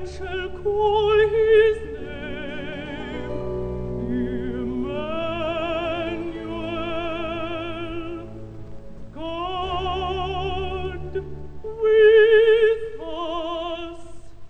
shall call his name Emmanuel, God with us.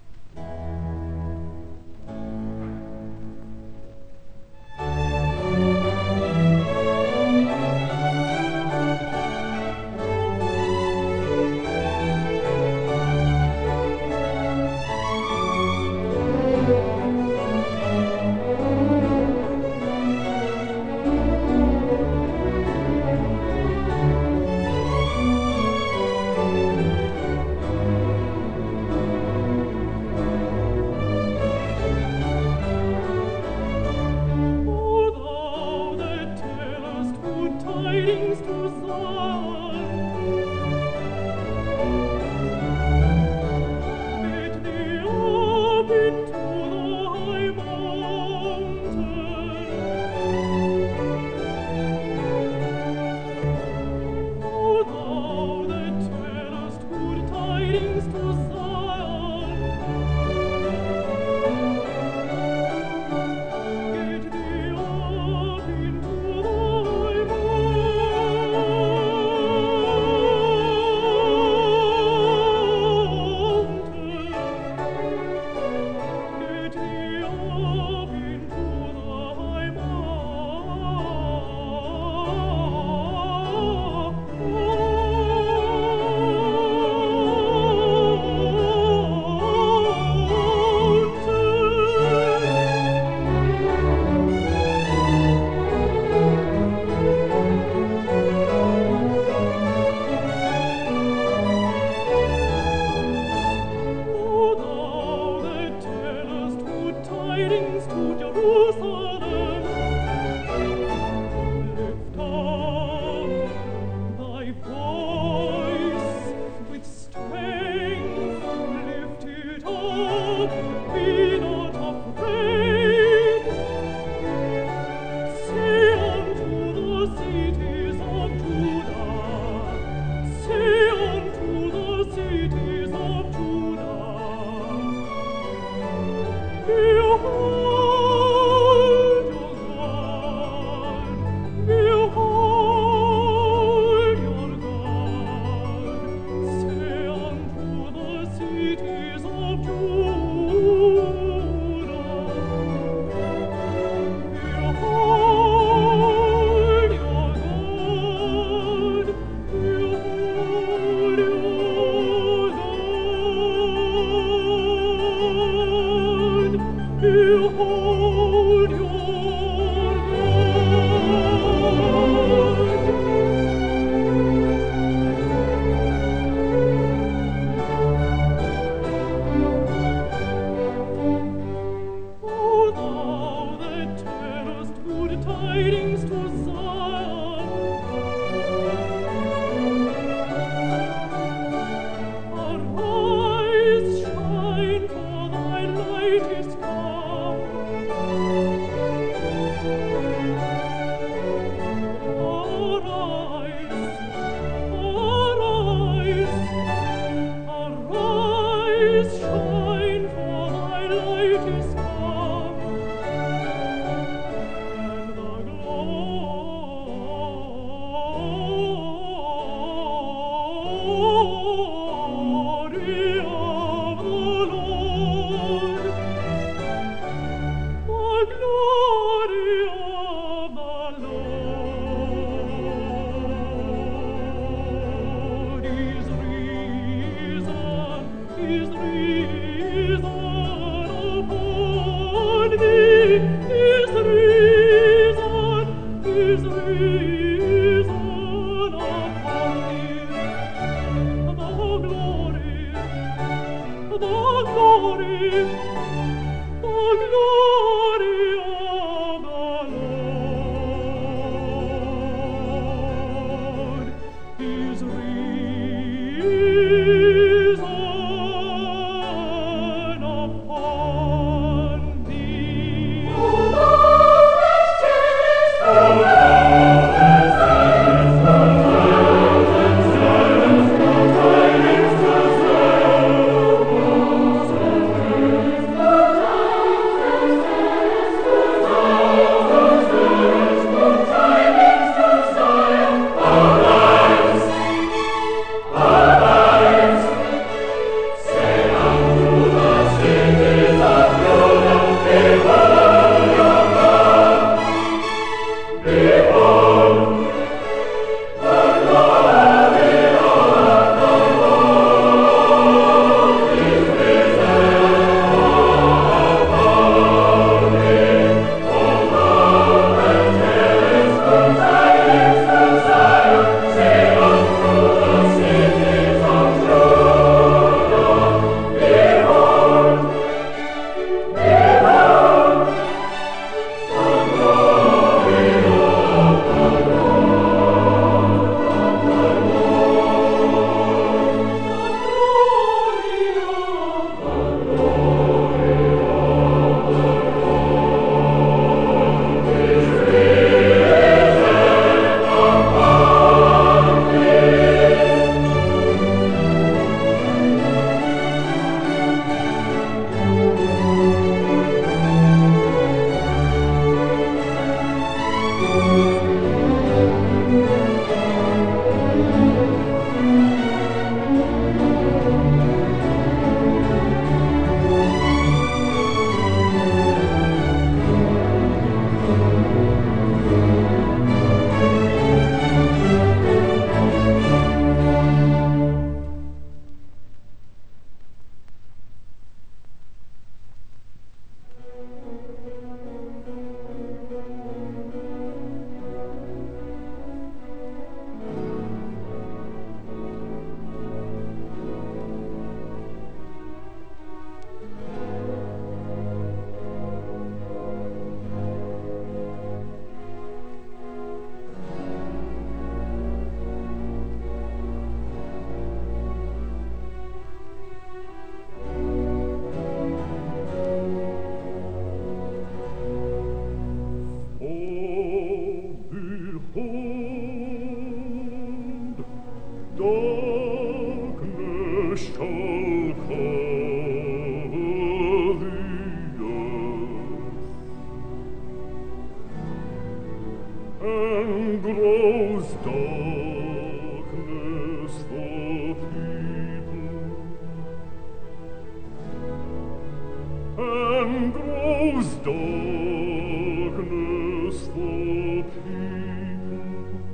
O thou that tellest good tidings to Zion, get thee up into the high mountain. O thou that tellest good tidings to Zion, get thee up into the high mountain. Get thee up into the high O thou that tellest good tidings to Jerusalem, lift up thy voice with strength, lift it up, be not afraid. Say unto the cities of Judah, say unto the cities of Judah, behold your God, behold your God. Say unto the cities of Judah, behold your God, behold your God, behold your O thou that tellest good tidings to Zion, arise, shine, for thy light is come. Arise, arise, arise, shine, for thy light is come, and the glory of the Lord, the glory of the Lord is risen upon thee, is risen upon thee. The glory, the glory, the glory of the Lord is risen upon thee. O thou and grows darkness for people.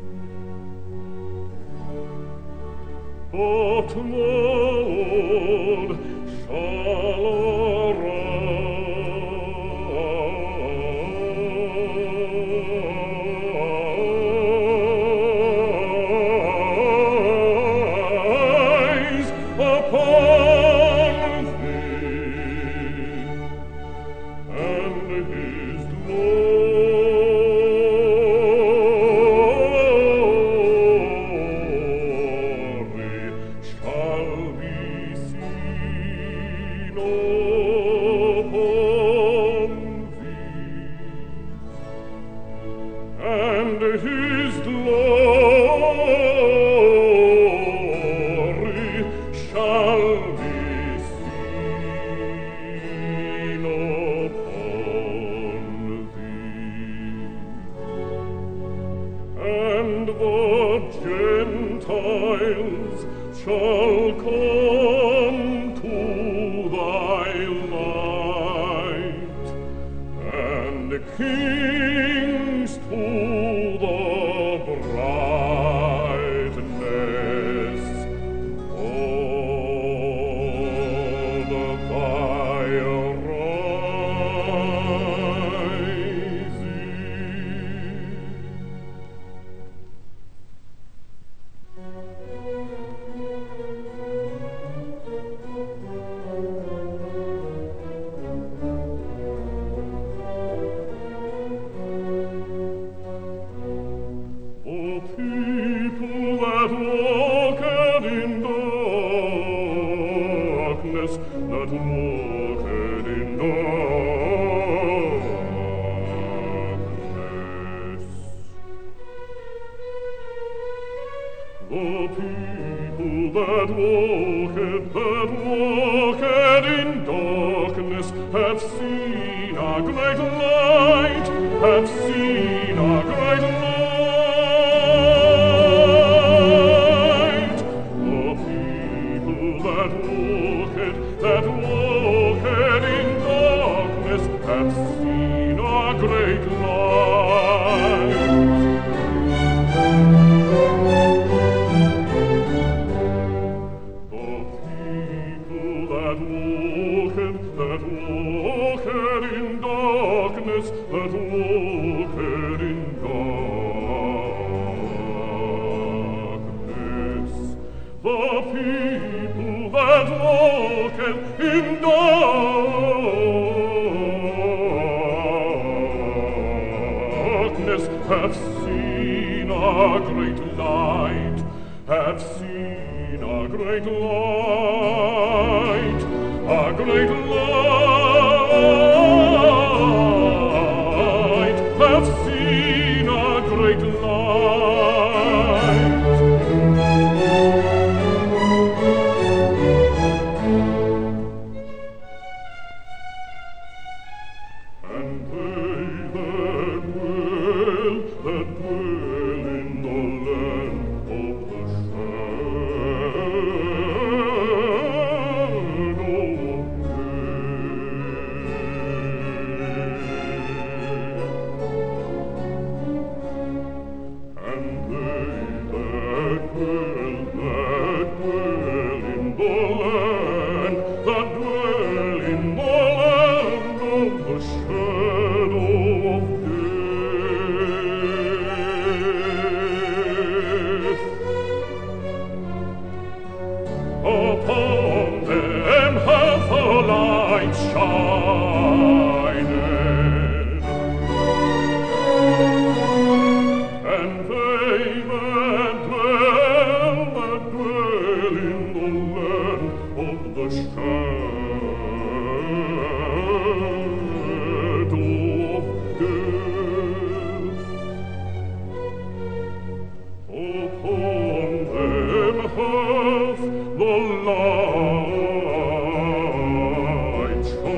But the Lord shall arise upon thee, and his glory shall be seen upon thee, and his glory shall be seen upon thee. And the Gentiles shall come to thy light, and kings to the brightness of thy rising. O people that walked in darkness, that walked in darkness. The people that walked in darkness have seen a great light, have seen a great light. The people that walked in darkness have seen a great light. The people that walked in darkness, that walked in darkness. The people that walked in darkness have seen a great light, have seen a great light, a great light, have seen a great light. And they that dwell in the land of the shadow of death, and they that dwell in the land, that dwell in the land of the shadow of death, upon them hath the light shined, and they that dwell in the land of the shadow of death, upon them hath the light shined.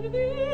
thee